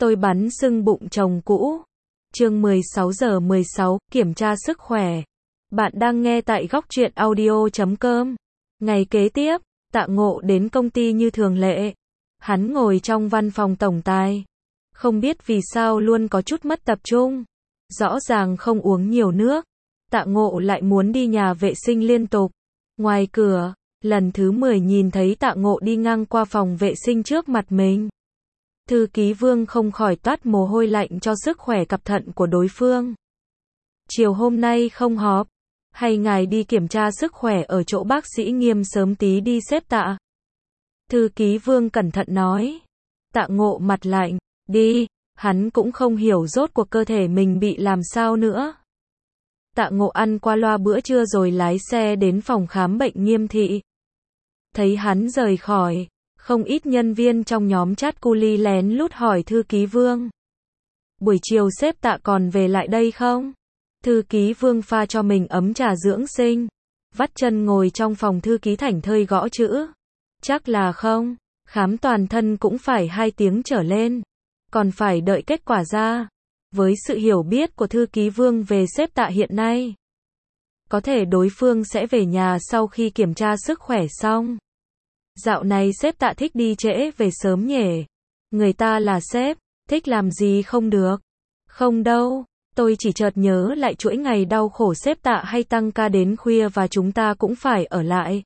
Tôi bắn sưng bụng chồng cũ. Chương 16:16, kiểm tra sức khỏe. Bạn đang nghe tại góc truyện audio.com. Ngày kế tiếp, Tạ Ngộ đến công ty như thường lệ. Hắn ngồi trong văn phòng tổng tài. Không biết vì sao luôn có chút mất tập trung. Rõ ràng không uống nhiều nước. Tạ Ngộ lại muốn đi nhà vệ sinh liên tục. Ngoài cửa, lần thứ 10 nhìn thấy Tạ Ngộ đi ngang qua phòng vệ sinh trước mặt mình. Thư ký Vương không khỏi toát mồ hôi lạnh cho sức khỏe cặp thận của đối phương. Chiều hôm nay không họp, hay ngài đi kiểm tra sức khỏe ở chỗ bác sĩ Nghiêm sớm tí đi sếp Tạ? Thư ký Vương cẩn thận nói. Tạ Ngộ mặt lạnh, đi, hắn cũng không hiểu rốt cuộc cơ thể mình bị làm sao nữa. Tạ Ngộ ăn qua loa bữa trưa rồi lái xe đến phòng khám bệnh Nghiêm thị. Thấy hắn rời khỏi, không ít nhân viên trong nhóm chat cu li lén lút hỏi thư ký Vương. Buổi chiều sếp Tạ còn về lại đây không? Thư ký Vương pha cho mình ấm trà dưỡng sinh. Vắt chân ngồi trong phòng thư ký thảnh thơi gõ chữ. Chắc là không, khám toàn thân cũng phải 2 tiếng trở lên. Còn phải đợi kết quả ra. Với sự hiểu biết của thư ký Vương về sếp Tạ hiện nay, có thể đối phương sẽ về nhà sau khi kiểm tra sức khỏe xong. Dạo này sếp Tạ thích đi trễ về sớm nhỉ? Người ta là sếp, thích làm gì không được? Không đâu, tôi chỉ chợt nhớ lại chuỗi ngày đau khổ sếp Tạ hay tăng ca đến khuya và chúng ta cũng phải ở lại.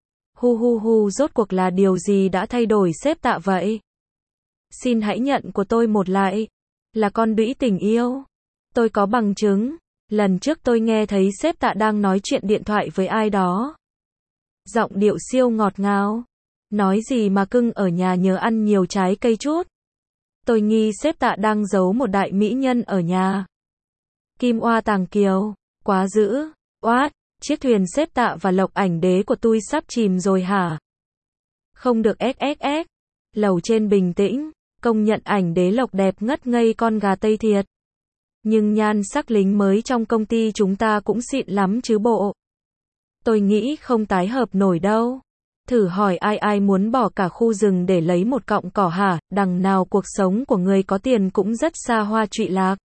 Rốt cuộc là điều gì đã thay đổi sếp Tạ vậy? Xin hãy nhận của tôi một lại. Là con đũy tình yêu. Tôi có bằng chứng. Lần trước tôi nghe thấy sếp Tạ đang nói chuyện điện thoại với ai đó. Giọng điệu siêu ngọt ngào. Nói gì mà cưng ở nhà nhớ ăn nhiều trái cây chút. Tôi nghi sếp Tạ đang giấu một đại mỹ nhân ở nhà. Kim oa tàng kiều. Quá dữ. Oát, chiếc thuyền sếp Tạ và Lộc Ảnh Đế của tôi sắp chìm rồi hả? Không được XXX. Lầu trên bình tĩnh. Công nhận Ảnh Đế Lộc đẹp ngất ngây con gà Tây thiệt. Nhưng nhan sắc lính mới trong công ty chúng ta cũng xịn lắm chứ bộ. Tôi nghĩ không tái hợp nổi đâu. Thử hỏi ai muốn bỏ cả khu rừng để lấy một cọng cỏ hả? Đằng nào cuộc sống của người có tiền cũng rất xa hoa trụy lạc.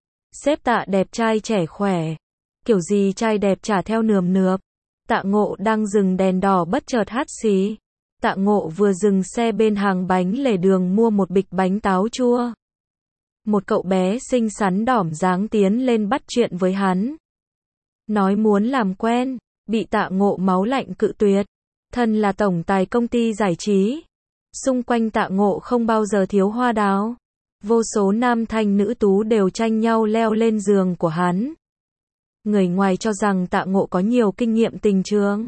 Sếp Tạ đẹp trai trẻ khỏe. Kiểu gì trai đẹp chả theo nườm nượp. Tạ Ngộ đang dừng đèn đỏ bất chợt hắt xì. Tạ Ngộ vừa dừng xe bên hàng bánh lề đường mua một bịch bánh táo chua. Một cậu bé xinh xắn đỏm dáng tiến lên bắt chuyện với hắn. Nói muốn làm quen, bị Tạ Ngộ máu lạnh cự tuyệt. Thân là tổng tài công ty giải trí. Xung quanh Tạ Ngộ không bao giờ thiếu hoa đào. Vô số nam thanh nữ tú đều tranh nhau leo lên giường của hắn. Người ngoài cho rằng Tạ Ngộ có nhiều kinh nghiệm tình trường.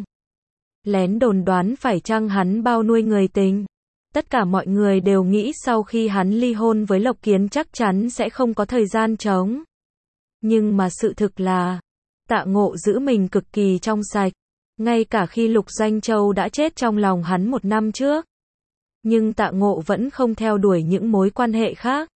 Lén đồn đoán phải chăng hắn bao nuôi người tình. Tất cả mọi người đều nghĩ sau khi hắn ly hôn với Lộc Kiến chắc chắn sẽ không có thời gian trống. Nhưng mà sự thực là, Tạ Ngộ giữ mình cực kỳ trong sạch. Ngay cả khi Lục Doanh Châu đã chết trong lòng hắn 1 năm trước. Nhưng Tạ Ngộ vẫn không theo đuổi những mối quan hệ khác.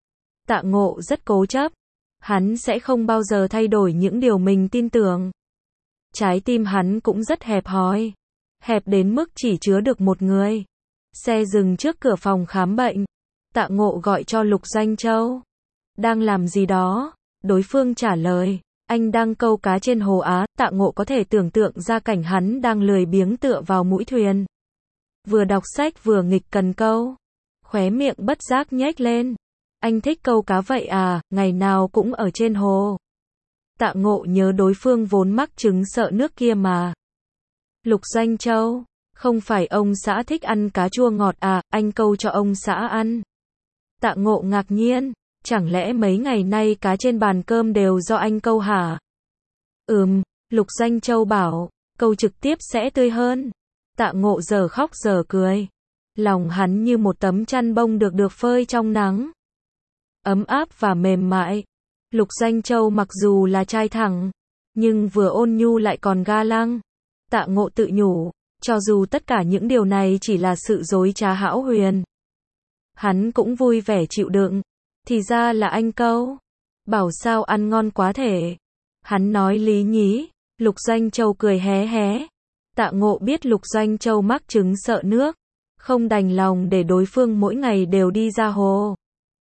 Tạ Ngộ rất cố chấp. Hắn sẽ không bao giờ thay đổi những điều mình tin tưởng. Trái tim hắn cũng rất hẹp hòi. Hẹp đến mức chỉ chứa được một người. Xe dừng trước cửa phòng khám bệnh. Tạ Ngộ gọi cho Lục Doanh Châu. Đang làm gì đó? Đối phương trả lời. Anh đang câu cá trên hồ Á. Tạ Ngộ có thể tưởng tượng ra cảnh hắn đang lười biếng tựa vào mũi thuyền. Vừa đọc sách vừa nghịch cần câu. Khóe miệng bất giác nhếch lên. Anh thích câu cá vậy à, ngày nào cũng ở trên hồ. Tạ Ngộ nhớ đối phương vốn mắc chứng sợ nước kia mà. Lục Doanh Châu, không phải ông xã thích ăn cá chua ngọt à, anh câu cho ông xã ăn. Tạ Ngộ ngạc nhiên, chẳng lẽ mấy ngày nay cá trên bàn cơm đều do anh câu hả? Lục Doanh Châu bảo, câu trực tiếp sẽ tươi hơn. Tạ Ngộ giờ khóc giờ cười. Lòng hắn như một tấm chăn bông được phơi trong nắng. Ấm áp và mềm mại. Lục Doanh Châu mặc dù là trai thẳng, nhưng vừa ôn nhu lại còn ga lăng. Tạ Ngộ tự nhủ, cho dù tất cả những điều này chỉ là sự dối trá hão huyền, hắn cũng vui vẻ chịu đựng. Thì ra là anh câu. Bảo sao ăn ngon quá thể. Hắn nói lý nhí. Lục Doanh Châu cười hé hé. Tạ Ngộ biết Lục Doanh Châu mắc chứng sợ nước, không đành lòng để đối phương mỗi ngày đều đi ra hồ.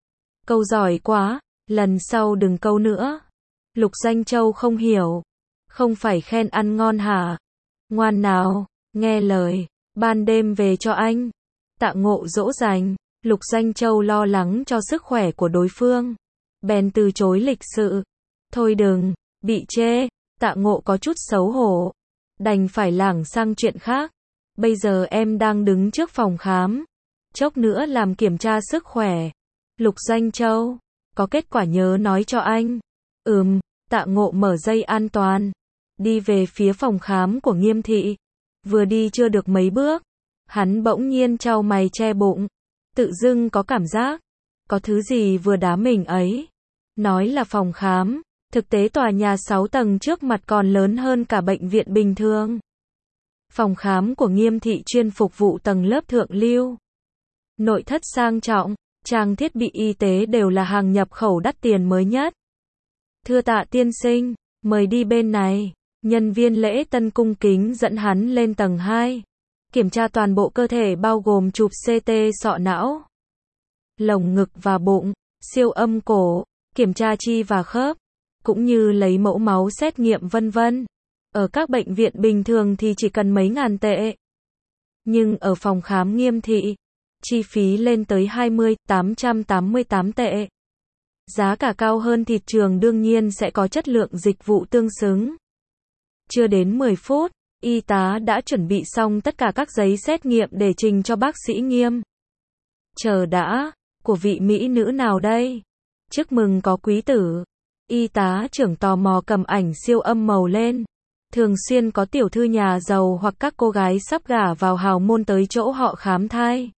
Câu giỏi quá, lần sau đừng câu nữa. Lục Doanh Châu không hiểu. Không phải khen ăn ngon hả? Ngoan nào, nghe lời, ban đêm về cho anh. Tạ Ngộ dỗ dành. Lục Doanh Châu lo lắng cho sức khỏe của đối phương, bèn từ chối lịch sự. Thôi đừng, bị chê. Tạ Ngộ có chút xấu hổ, đành phải lảng sang chuyện khác. Bây giờ em đang đứng trước phòng khám, chốc nữa làm kiểm tra sức khỏe. Lục Doanh Châu, có kết quả nhớ nói cho anh. Tạ Ngộ mở dây an toàn, đi về phía phòng khám của Nghiêm thị. Vừa đi chưa được mấy bước, hắn bỗng nhiên chau mày che bụng, tự dưng có cảm giác có thứ gì vừa đá mình ấy. Nói là phòng khám, thực tế tòa nhà 6 tầng trước mặt còn lớn hơn cả bệnh viện bình thường. Phòng khám của Nghiêm thị chuyên phục vụ tầng lớp thượng lưu. Nội thất sang trọng, trang thiết bị y tế đều là hàng nhập khẩu đắt tiền mới nhất. Thưa Tạ tiên sinh, mời đi bên này. Nhân viên lễ tân cung kính dẫn hắn lên tầng 2. Kiểm tra toàn bộ cơ thể bao gồm chụp CT sọ não, lồng ngực và bụng, siêu âm cổ, kiểm tra chi và khớp, cũng như lấy mẫu máu xét nghiệm vân vân. Ở các bệnh viện bình thường thì chỉ cần mấy ngàn tệ. Nhưng ở phòng khám Nghiêm thị, chi phí lên tới 20.888 tệ. Giá cả cao hơn thị trường, đương nhiên sẽ có chất lượng dịch vụ tương xứng. Chưa đến 10 phút, y tá đã chuẩn bị xong tất cả các giấy xét nghiệm để trình cho bác sĩ Nghiêm. Chờ đã, của vị mỹ nữ nào đây? Chúc mừng có quý tử. Y tá trưởng tò mò cầm ảnh siêu âm màu lên. Thường xuyên có tiểu thư nhà giàu hoặc các cô gái sắp gả vào hào môn tới chỗ họ khám thai.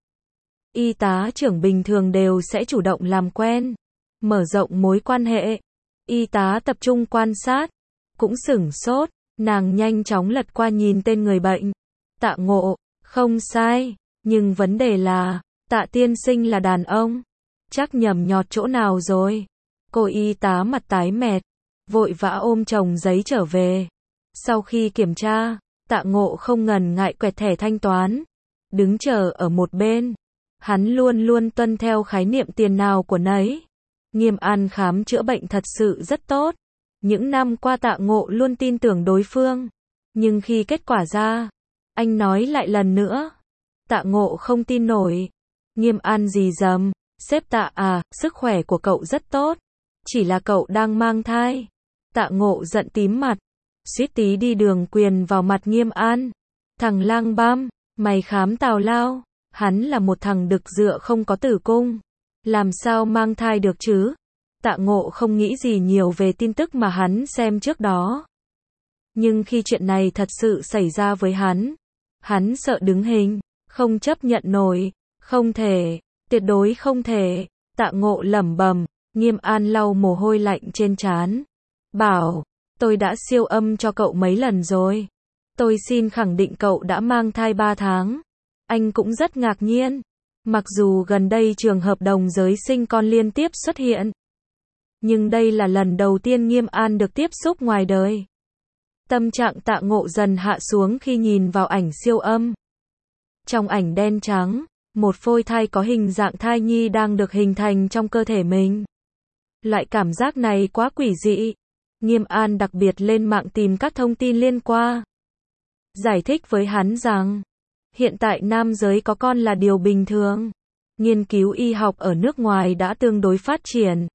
Y tá trưởng bình thường đều sẽ chủ động làm quen, mở rộng mối quan hệ. Y tá tập trung quan sát, cũng sửng sốt, nàng nhanh chóng lật qua nhìn tên người bệnh. Tạ Ngộ, không sai, nhưng vấn đề là, Tạ tiên sinh là đàn ông. Chắc nhầm nhọt chỗ nào rồi. Cô y tá mặt tái mét, vội vã ôm chồng giấy trở về. Sau khi kiểm tra, Tạ Ngộ không ngần ngại quẹt thẻ thanh toán, đứng chờ ở một bên. Hắn luôn luôn tuân theo khái niệm tiền nào của nấy. Nghiêm An khám chữa bệnh thật sự rất tốt. Những năm qua Tạ Ngộ luôn tin tưởng đối phương. Nhưng khi kết quả ra, anh nói lại lần nữa. Tạ Ngộ không tin nổi. Nghiêm An rì rầm, sếp Tạ à, sức khỏe của cậu rất tốt. Chỉ là cậu đang mang thai. Tạ Ngộ giận tím mặt, suýt tí đi đường quyền vào mặt Nghiêm An. Thằng lang băm, mày khám tào lao. Hắn là một thằng đực dựa không có tử cung, làm sao mang thai được chứ? Tạ Ngộ không nghĩ gì nhiều về tin tức mà hắn xem trước đó. Nhưng khi chuyện này thật sự xảy ra với hắn sợ đứng hình, không chấp nhận nổi, không thể, tuyệt đối không thể. Tạ Ngộ lẩm bẩm. Nghiêm An lau mồ hôi lạnh trên trán, bảo, tôi đã siêu âm cho cậu mấy lần rồi. Tôi xin khẳng định cậu đã mang thai 3 tháng. Anh cũng rất ngạc nhiên. Mặc dù gần đây trường hợp đồng giới sinh con liên tiếp xuất hiện, nhưng đây là lần đầu tiên Nghiêm An được tiếp xúc ngoài đời. Tâm trạng Tạ Ngộ dần hạ xuống khi nhìn vào ảnh siêu âm. Trong ảnh đen trắng, một phôi thai có hình dạng thai nhi đang được hình thành trong cơ thể mình. Loại cảm giác này quá quỷ dị. Nghiêm An đặc biệt lên mạng tìm các thông tin liên quan. Giải thích với hắn rằng, hiện tại nam giới có con là điều bình thường. Nghiên cứu y học ở nước ngoài đã tương đối phát triển.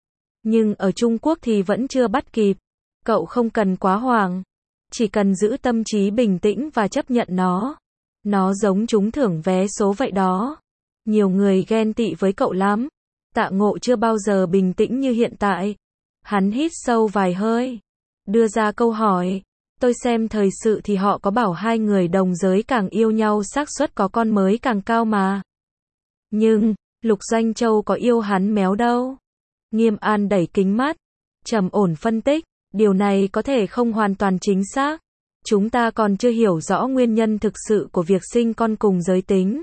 Nhưng ở Trung Quốc thì vẫn chưa bắt kịp. Cậu không cần quá hoảng. Chỉ cần giữ tâm trí bình tĩnh và chấp nhận nó. Nó giống trúng thưởng vé số vậy đó. Nhiều người ghen tị với cậu lắm. Tạ Ngộ chưa bao giờ bình tĩnh như hiện tại. Hắn hít sâu vài hơi, đưa ra câu hỏi. Tôi xem thời sự thì họ có bảo hai người đồng giới càng yêu nhau xác suất có con mới càng cao mà. Nhưng, Lục Doanh Châu có yêu hắn méo đâu. Nghiêm An đẩy kính mắt, trầm ổn phân tích, điều này có thể không hoàn toàn chính xác. Chúng ta còn chưa hiểu rõ nguyên nhân thực sự của việc sinh con cùng giới tính.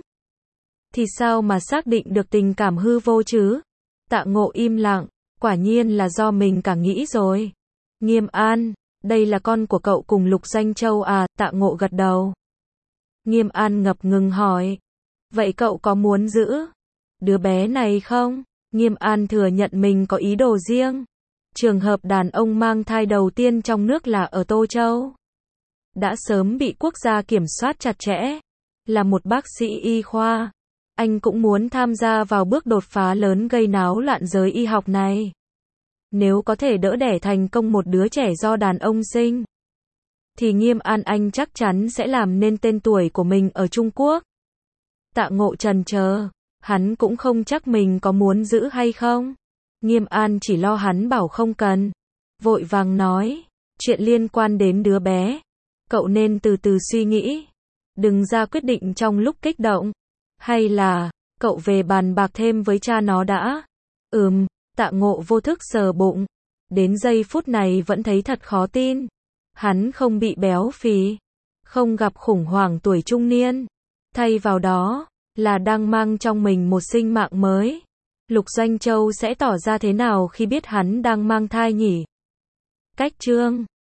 Thì sao mà xác định được tình cảm hư vô chứ? Tạ Ngộ im lặng, quả nhiên là do mình cả nghĩ rồi. Nghiêm An, đây là con của cậu cùng Lục Doanh Châu à? Tạ Ngộ gật đầu. Nghiêm An ngập ngừng hỏi, vậy cậu có muốn giữ đứa bé này không? Nghiêm An thừa nhận mình có ý đồ riêng. Trường hợp đàn ông mang thai đầu tiên trong nước là ở Tô Châu. Đã sớm bị quốc gia kiểm soát chặt chẽ. Là một bác sĩ y khoa, anh cũng muốn tham gia vào bước đột phá lớn gây náo loạn giới y học này. Nếu có thể đỡ đẻ thành công một đứa trẻ do đàn ông sinh, thì Nghiêm An anh chắc chắn sẽ làm nên tên tuổi của mình ở Trung Quốc. Tạ Ngộ chần chờ, hắn cũng không chắc mình có muốn giữ hay không. Nghiêm An chỉ lo hắn bảo không cần. Vội vàng nói, chuyện liên quan đến đứa bé, cậu nên từ từ suy nghĩ. Đừng ra quyết định trong lúc kích động. Hay là, cậu về bàn bạc thêm với cha nó đã. Tạ Ngộ vô thức sờ bụng. Đến giây phút này vẫn thấy thật khó tin. Hắn không bị béo phì, không gặp khủng hoảng tuổi trung niên. Thay vào đó, là đang mang trong mình một sinh mạng mới. Lục Doanh Châu sẽ tỏ ra thế nào khi biết hắn đang mang thai nhỉ? Cách chương